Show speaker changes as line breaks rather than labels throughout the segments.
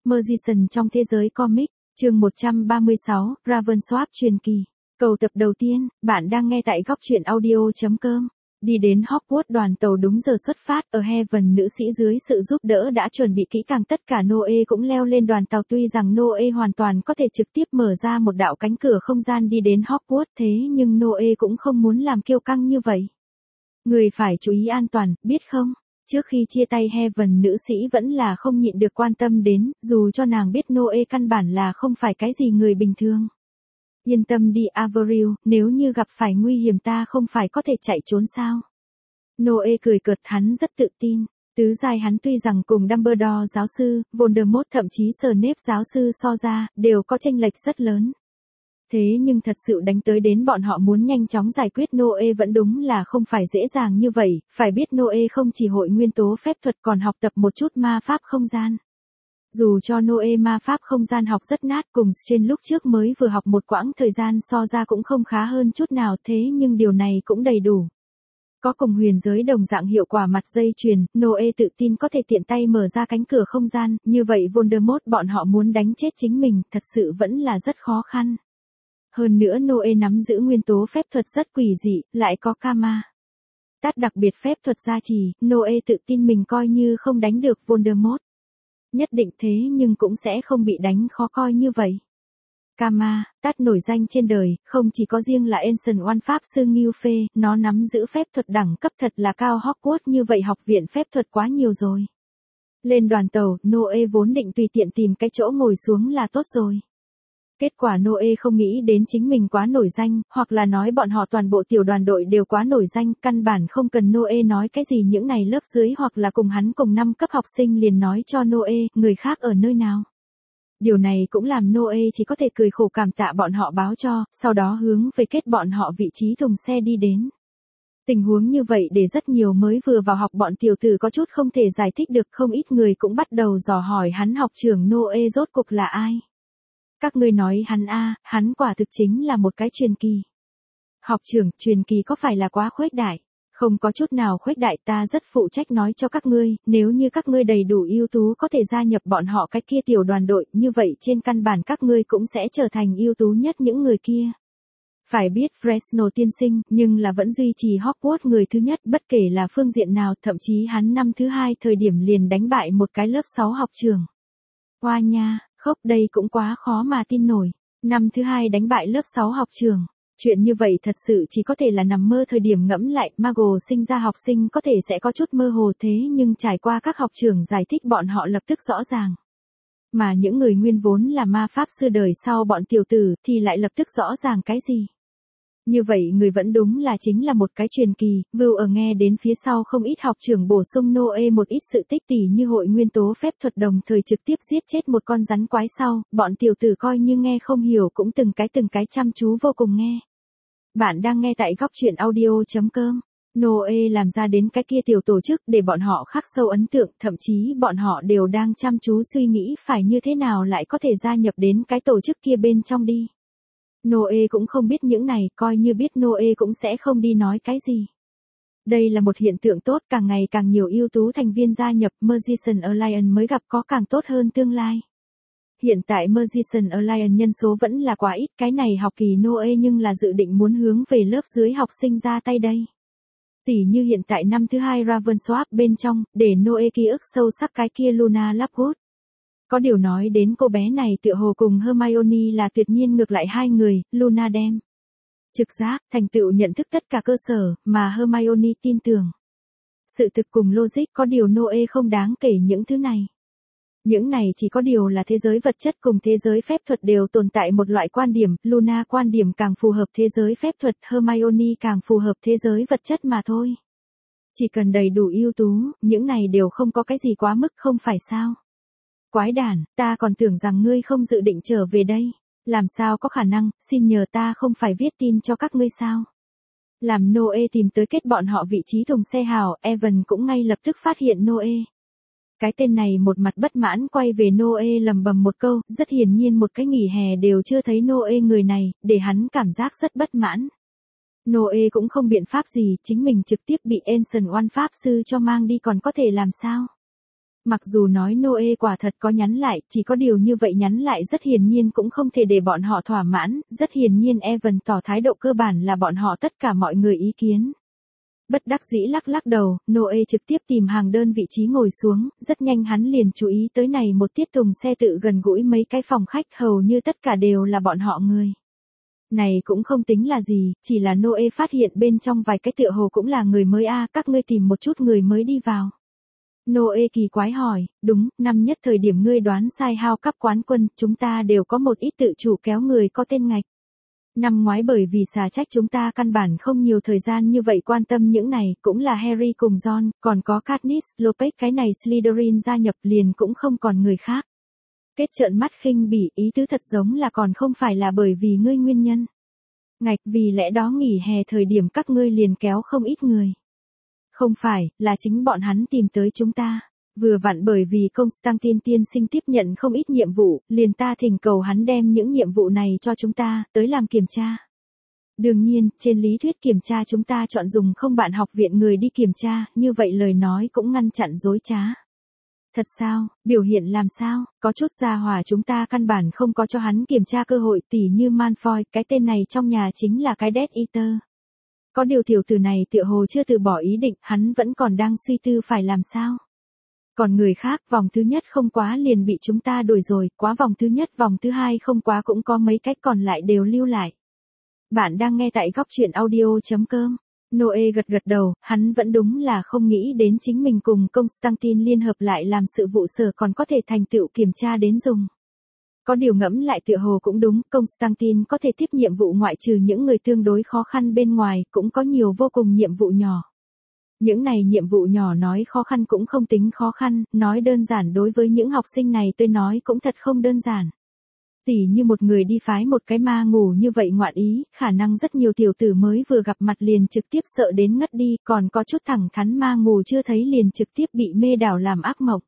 Magician trong thế giới comic, chương 136, Ravenswap truyền kỳ. Cầu tập đầu tiên, bạn đang nghe tại góc truyện audio.com. Đi đến Hogwarts, đoàn tàu đúng giờ xuất phát, ở Heaven nữ sĩ dưới sự giúp đỡ đã chuẩn bị kỹ càng tất cả. Noe cũng leo lên đoàn tàu, tuy rằng Noe hoàn toàn có thể trực tiếp mở ra một đạo cánh cửa không gian đi đến Hogwarts, thế nhưng Noe cũng không muốn làm kiêu căng như vậy. Người phải chú ý an toàn, biết không? Trước khi chia tay Heaven nữ sĩ vẫn là không nhịn được quan tâm đến, dù cho nàng biết Noe căn bản là không phải cái gì người bình thường. Yên tâm đi Avril, nếu như gặp phải nguy hiểm ta không phải có thể chạy trốn sao? Noe cười cợt, hắn rất tự tin. Tứ giai hắn tuy rằng cùng Dumbledore giáo sư, Voldemort thậm chí Snape giáo sư so ra, đều có chênh lệch rất lớn. Thế nhưng thật sự đánh tới đến bọn họ muốn nhanh chóng giải quyết Noe vẫn đúng là không phải dễ dàng như vậy, phải biết Noe không chỉ hội nguyên tố phép thuật còn học tập một chút ma pháp không gian. Dù cho Noe ma pháp không gian học rất nát, cùng trên lúc trước mới vừa học một quãng thời gian so ra cũng không khá hơn chút nào, thế nhưng điều này cũng đầy đủ. Có cùng huyền giới đồng dạng hiệu quả mặt dây chuyền, Noe tự tin có thể tiện tay mở ra cánh cửa không gian, như vậy Voldemort bọn họ muốn đánh chết chính mình, thật sự vẫn là rất khó khăn. Hơn nữa Noe nắm giữ nguyên tố phép thuật rất quỷ dị, lại có karma. Tát đặc biệt phép thuật gia trì, Noe tự tin mình coi như không đánh được Voldemort. Nhất định thế nhưng cũng sẽ không bị đánh khó coi như vậy. Karma, Tát nổi danh trên đời, không chỉ có riêng là Ancient One pháp sư Nghiêu Phê, nó nắm giữ phép thuật đẳng cấp thật là cao. Hogwarts như vậy học viện phép thuật quá nhiều rồi. Lên đoàn tàu, Noe vốn định tùy tiện tìm cái chỗ ngồi xuống là tốt rồi. Kết quả Noe không nghĩ đến chính mình quá nổi danh, hoặc là nói bọn họ toàn bộ tiểu đoàn đội đều quá nổi danh, căn bản không cần Noe nói cái gì, những này lớp dưới hoặc là cùng hắn cùng năm cấp học sinh liền nói cho Noe, người khác ở nơi nào. Điều này cũng làm Noe chỉ có thể cười khổ cảm tạ bọn họ báo cho, sau đó hướng về kết bọn họ vị trí thùng xe đi đến. Tình huống như vậy để rất nhiều mới vừa vào học bọn tiểu tử có chút không thể giải thích được, không ít người cũng bắt đầu dò hỏi hắn học trưởng Noe rốt cuộc là ai. Các ngươi nói hắn hắn quả thực chính là một cái truyền kỳ. Học trưởng, truyền kỳ có phải là quá khuếch đại? Không có chút nào khuếch đại, ta rất phụ trách nói cho các ngươi, nếu như các ngươi đầy đủ ưu tú có thể gia nhập bọn họ cái kia tiểu đoàn đội, như vậy trên căn bản các ngươi cũng sẽ trở thành ưu tú nhất những người kia. Phải biết Fresno tiên sinh, nhưng là vẫn duy trì Hogwarts người thứ nhất bất kể là phương diện nào, thậm chí hắn năm thứ 2 thời điểm liền đánh bại một cái lớp 6 học trưởng. Hoa nha. Khốc, đây cũng quá khó mà tin nổi. Năm thứ 2 đánh bại lớp 6 học trường. Chuyện như vậy thật sự chỉ có thể là nằm mơ. Thời điểm ngẫm lại, Muggle sinh ra học sinh có thể sẽ có chút mơ hồ, thế nhưng trải qua các học trưởng giải thích bọn họ lập tức rõ ràng. Mà những người nguyên vốn là ma pháp sư đời sau bọn tiểu tử thì lại lập tức rõ ràng cái gì. Như vậy người vẫn đúng là chính là một cái truyền kỳ. Vưu ở nghe đến phía sau không ít học trưởng bổ sung Noe một ít sự tích tỉ như hội nguyên tố phép thuật đồng thời trực tiếp giết chết một con rắn quái sau, bọn tiểu tử coi như nghe không hiểu cũng từng cái chăm chú vô cùng nghe. Bạn đang nghe tại góc truyện audio.com. Noe làm ra đến cái kia tiểu tổ chức để bọn họ khắc sâu ấn tượng, thậm chí bọn họ đều đang chăm chú suy nghĩ phải như thế nào lại có thể gia nhập đến cái tổ chức kia bên trong đi. Noe cũng không biết những này, coi như biết Noe cũng sẽ không đi nói cái gì. Đây là một hiện tượng tốt, càng ngày càng nhiều ưu tú thành viên gia nhập, Magician Alliance mới gặp có càng tốt hơn tương lai. Hiện tại Magician Alliance nhân số vẫn là quá ít, cái này học kỳ Noe nhưng là dự định muốn hướng về lớp dưới học sinh ra tay đây. Tỉ như hiện tại năm thứ 2 Ravenswap bên trong, để Noe ký ức sâu sắc cái kia Luna Lovegood. Có điều nói đến cô bé này tựa hồ cùng Hermione là tuyệt nhiên ngược lại hai người, Luna đem trực giác, thành tựu nhận thức tất cả cơ sở, mà Hermione tin tưởng. Sự thực cùng logic, có điều Noe không đáng kể những thứ này. Những này chỉ có điều là thế giới vật chất cùng thế giới phép thuật đều tồn tại một loại quan điểm, Luna quan điểm càng phù hợp thế giới phép thuật, Hermione càng phù hợp thế giới vật chất mà thôi. Chỉ cần đầy đủ ưu tú, những này đều không có cái gì quá mức, không phải sao? Quái đản, ta còn tưởng rằng ngươi không dự định trở về đây. Làm sao có khả năng, xin nhờ ta không phải viết tin cho các ngươi sao? Làm Noe tìm tới kết bọn họ vị trí thùng xe hào, Evan cũng ngay lập tức phát hiện Noe. Cái tên này một mặt bất mãn quay về Noe lầm bầm một câu, rất hiển nhiên một cái nghỉ hè đều chưa thấy Noe người này, để hắn cảm giác rất bất mãn. Noe cũng không biện pháp gì, chính mình trực tiếp bị Ancient One pháp sư cho mang đi còn có thể làm sao? Mặc dù nói Noe quả thật có nhắn lại, chỉ có điều như vậy nhắn lại rất hiển nhiên cũng không thể để bọn họ thỏa mãn, rất hiển nhiên Evan tỏ thái độ cơ bản là bọn họ tất cả mọi người ý kiến. Bất đắc dĩ lắc lắc đầu, Noe trực tiếp tìm hàng đơn vị trí ngồi xuống, rất nhanh hắn liền chú ý tới này một tiết tùng xe tự gần gũi mấy cái phòng khách hầu như tất cả đều là bọn họ người. Này cũng không tính là gì, chỉ là Noe phát hiện bên trong vài cái tựa hồ cũng là người mới các ngươi tìm một chút người mới đi vào. Noe kỳ quái hỏi, đúng, năm nhất thời điểm ngươi đoán sai hao cấp quán quân, chúng ta đều có một ít tự chủ kéo người có tên ngạch. Năm ngoái bởi vì xả trách chúng ta căn bản không nhiều thời gian như vậy quan tâm những này, cũng là Harry cùng John, còn có Katniss, Lopez cái này Slytherin gia nhập liền cũng không còn người khác. Kết trợn mắt khinh bỉ, ý tứ thật giống là còn không phải là bởi vì ngươi nguyên nhân. Ngạch vì lẽ đó nghỉ hè thời điểm các ngươi liền kéo không ít người. Không phải, là chính bọn hắn tìm tới chúng ta. Vừa vặn bởi vì Constantine tiên sinh tiếp nhận không ít nhiệm vụ, liền ta thỉnh cầu hắn đem những nhiệm vụ này cho chúng ta, tới làm kiểm tra. Đương nhiên, trên lý thuyết kiểm tra chúng ta chọn dùng không bạn học viện người đi kiểm tra, như vậy lời nói cũng ngăn chặn dối trá. Thật sao, biểu hiện làm sao, có chút gia hỏa chúng ta căn bản không có cho hắn kiểm tra cơ hội tỉ như Malfoy, cái tên này trong nhà chính là cái Death Eater. Có điều tiểu tử này tựa hồ chưa từ bỏ ý định, hắn vẫn còn đang suy tư phải làm sao. Còn người khác vòng thứ nhất không quá liền bị chúng ta đuổi rồi, quá vòng thứ nhất vòng thứ hai không quá cũng có mấy cách còn lại đều lưu lại. Bạn đang nghe tại góc truyện audio.com. Noe gật gật đầu, hắn vẫn đúng là không nghĩ đến chính mình cùng Constantine liên hợp lại làm sự vụ sở còn có thể thành tựu kiểm tra đến dùng. Có điều ngẫm lại tựa hồ cũng đúng, Constantine có thể tiếp nhiệm vụ ngoại trừ những người tương đối khó khăn bên ngoài, cũng có nhiều vô cùng nhiệm vụ nhỏ. Những này nhiệm vụ nhỏ nói khó khăn cũng không tính khó khăn, nói đơn giản đối với những học sinh này tôi nói cũng thật không đơn giản. Tỉ như một người đi phái một cái ma ngủ như vậy ngoạn ý, khả năng rất nhiều tiểu tử mới vừa gặp mặt liền trực tiếp sợ đến ngất đi, còn có chút thẳng thắn ma ngủ chưa thấy liền trực tiếp bị mê đảo làm ác mộng.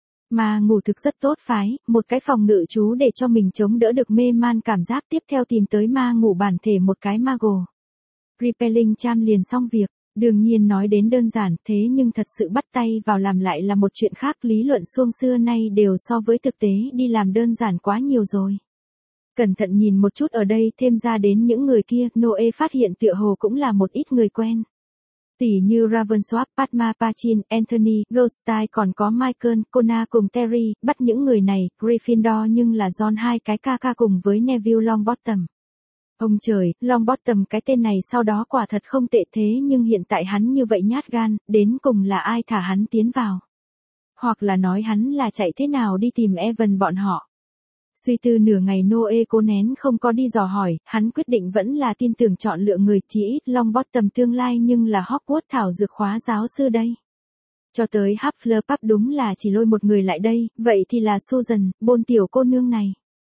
Ma ngủ thực rất tốt phái, một cái phòng ngự chú để cho mình chống đỡ được mê man cảm giác, tiếp theo tìm tới ma ngủ bản thể một cái mago. Repelling charm liền xong việc. Đương nhiên nói đến đơn giản thế nhưng thật sự bắt tay vào làm lại là một chuyện khác, lý luận suông xưa nay đều so với thực tế đi làm đơn giản quá nhiều rồi. Cẩn thận nhìn một chút ở đây thêm ra đến những người kia, Noe phát hiện tựa hồ cũng là một ít người quen. Tỷ như Ravensworth, Padma Pachin, Anthony, Goldstein còn có Michael, Kona cùng Terry, bắt những người này, Gryffindor nhưng là John hai cái ca cùng với Neville Longbottom. Ông trời, Longbottom cái tên này sau đó quả thật không tệ thế nhưng hiện tại hắn như vậy nhát gan, đến cùng là ai thả hắn tiến vào. Hoặc là nói hắn là chạy thế nào đi tìm Evan bọn họ. Suy tư nửa ngày Noe cố nén không có đi dò hỏi, hắn quyết định vẫn là tin tưởng chọn lựa người, chỉ ít Longbottom tương lai nhưng là Hogwarts thảo dược khóa giáo sư đây. Cho tới Hufflepuff đúng là chỉ lôi một người lại đây, vậy thì là Susan, Bôn tiểu cô nương này.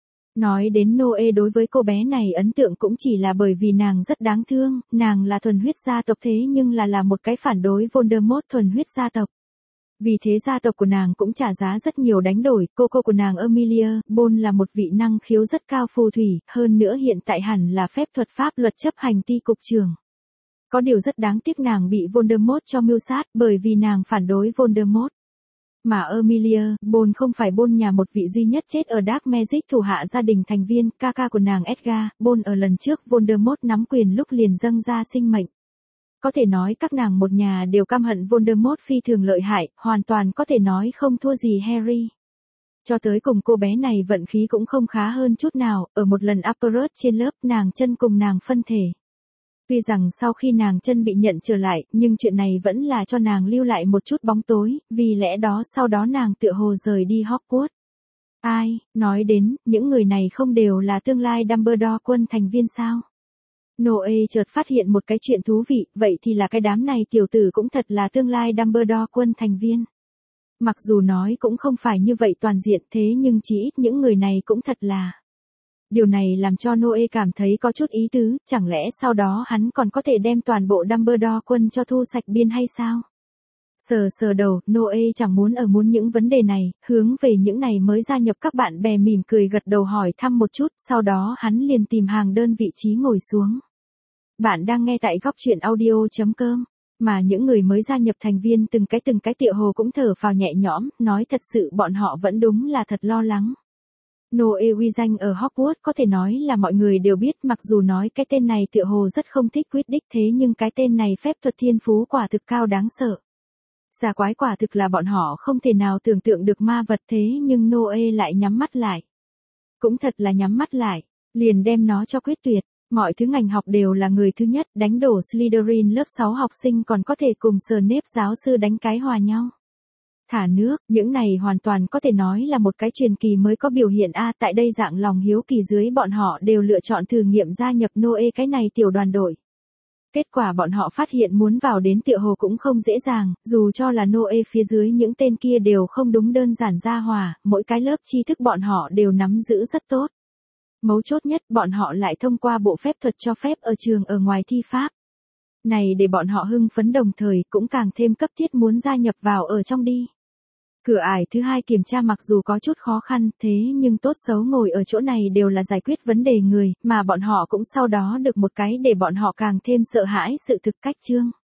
Nói đến Noe đối với cô bé này ấn tượng cũng chỉ là bởi vì nàng rất đáng thương, nàng là thuần huyết gia tộc thế nhưng là một cái phản đối Voldemort thuần huyết gia tộc. Vì thế gia tộc của nàng cũng trả giá rất nhiều đánh đổi, cô của nàng Amelia, Bôn là một vị năng khiếu rất cao phù thủy, hơn nữa hiện tại hẳn là phép thuật pháp luật chấp hành ty cục trưởng. Có điều rất đáng tiếc nàng bị Voldemort cho mưu sát bởi vì nàng phản đối Voldemort. Mà Amelia, Bôn không phải Bôn nhà một vị duy nhất chết ở Dark Magic thủ hạ gia đình thành viên, ca của nàng Edgar, Bôn ở lần trước Voldemort nắm quyền lúc liền dâng ra sinh mệnh. Có thể nói các nàng một nhà đều căm hận Voldemort phi thường lợi hại, hoàn toàn có thể nói không thua gì Harry. Cho tới cùng cô bé này vận khí cũng không khá hơn chút nào, ở một lần Uppercut trên lớp nàng chân cùng nàng phân thể. Tuy rằng sau khi nàng chân bị nhận trở lại, nhưng chuyện này vẫn là cho nàng lưu lại một chút bóng tối, vì lẽ đó sau đó nàng tựa hồ rời đi Hogwarts. Ai, nói đến, những người này không đều là tương lai Dumbledore quân thành viên sao? Noe chợt phát hiện một cái chuyện thú vị, vậy thì là cái đám này tiểu tử cũng thật là tương lai Dumbledore quân thành viên. Mặc dù nói cũng không phải như vậy toàn diện thế nhưng chỉ ít những người này cũng thật là. Điều này làm cho Noe cảm thấy có chút ý tứ, chẳng lẽ sau đó hắn còn có thể đem toàn bộ Dumbledore quân cho thu sạch biên hay sao? Sờ đầu, Noe chẳng muốn những vấn đề này, hướng về những này mới gia nhập các bạn bè mỉm cười gật đầu hỏi thăm một chút, sau đó hắn liền tìm hàng đơn vị trí ngồi xuống. Bạn đang nghe tại góc truyện audio.com. Mà những người mới gia nhập thành viên từng cái tựa hồ cũng thở phào nhẹ nhõm, nói thật sự bọn họ vẫn đúng là thật lo lắng. Noe uy danh ở Hogwarts có thể nói là mọi người đều biết, mặc dù nói cái tên này tựa hồ rất không thích Quidditch, thế nhưng cái tên này phép thuật thiên phú quả thực cao đáng sợ. Xà quái quả thực là bọn họ không thể nào tưởng tượng được ma vật, thế nhưng Noe lại nhắm mắt lại. Cũng thật là nhắm mắt lại, liền đem nó cho quyết tuyệt. Mọi thứ ngành học đều là người thứ nhất, đánh đổ Slytherin lớp 6 học sinh còn có thể cùng Snape giáo sư đánh cái hòa nhau. Thả nước, những này hoàn toàn có thể nói là một cái truyền kỳ mới có biểu hiện tại đây dạng lòng hiếu kỳ dưới bọn họ đều lựa chọn thử nghiệm gia nhập Noe cái này tiểu đoàn đội. Kết quả bọn họ phát hiện muốn vào đến tựa hồ cũng không dễ dàng, dù cho là Noe phía dưới những tên kia đều không đúng đơn giản ra hòa, mỗi cái lớp tri thức bọn họ đều nắm giữ rất tốt. Mấu chốt nhất bọn họ lại thông qua bộ phép thuật cho phép ở trường ở ngoài thi pháp. Này để bọn họ hưng phấn đồng thời cũng càng thêm cấp thiết muốn gia nhập vào ở trong đi. Cửa ải thứ hai kiểm tra mặc dù có chút khó khăn, thế nhưng tốt xấu ngồi ở chỗ này đều là giải quyết vấn đề người, mà bọn họ cũng sau đó được một cái để bọn họ càng thêm sợ hãi sự thực cách chương.